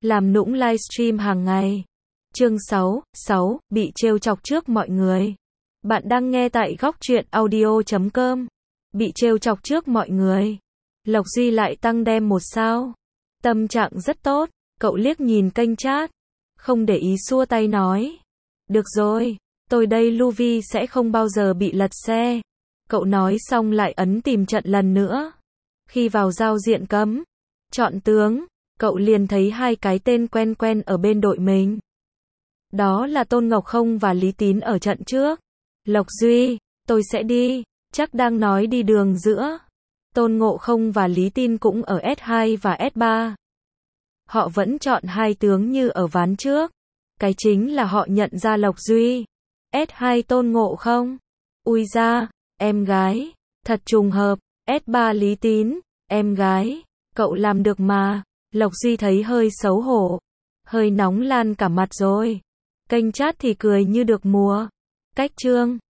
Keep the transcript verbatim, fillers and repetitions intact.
Làm nũng livestream hàng ngày. Chương sáu, sáu, bị trêu chọc trước mọi người. Bạn đang nghe tại góc truyện audio chấm com. Bị trêu chọc trước mọi người. Lộc Duy lại tăng đem một sao. Tâm trạng rất tốt, cậu liếc nhìn kênh chat. Không để ý xua tay nói. Được rồi, tôi đây Luvi sẽ không bao giờ bị lật xe. Cậu nói xong lại ấn tìm trận lần nữa. Khi vào giao diện cấm, chọn tướng, cậu liền thấy hai cái tên quen quen ở bên đội mình. Đó là Tôn Ngọc Không và Lý Tín ở trận trước. Lộc Duy, tôi sẽ đi, chắc đang nói đi đường giữa. Tôn Ngộ Không và Lý Tín cũng ở S hai và S ba. Họ vẫn chọn hai tướng như ở ván trước. Cái chính là họ nhận ra Lộc Duy. S hai Tôn Ngộ Không. Ui da, em gái, thật trùng hợp. S ba Lý Tín, em gái, cậu làm được mà. Lộc Duy thấy hơi xấu hổ, hơi nóng lan cả mặt rồi. Kênh chat thì cười như được mùa. Cách chương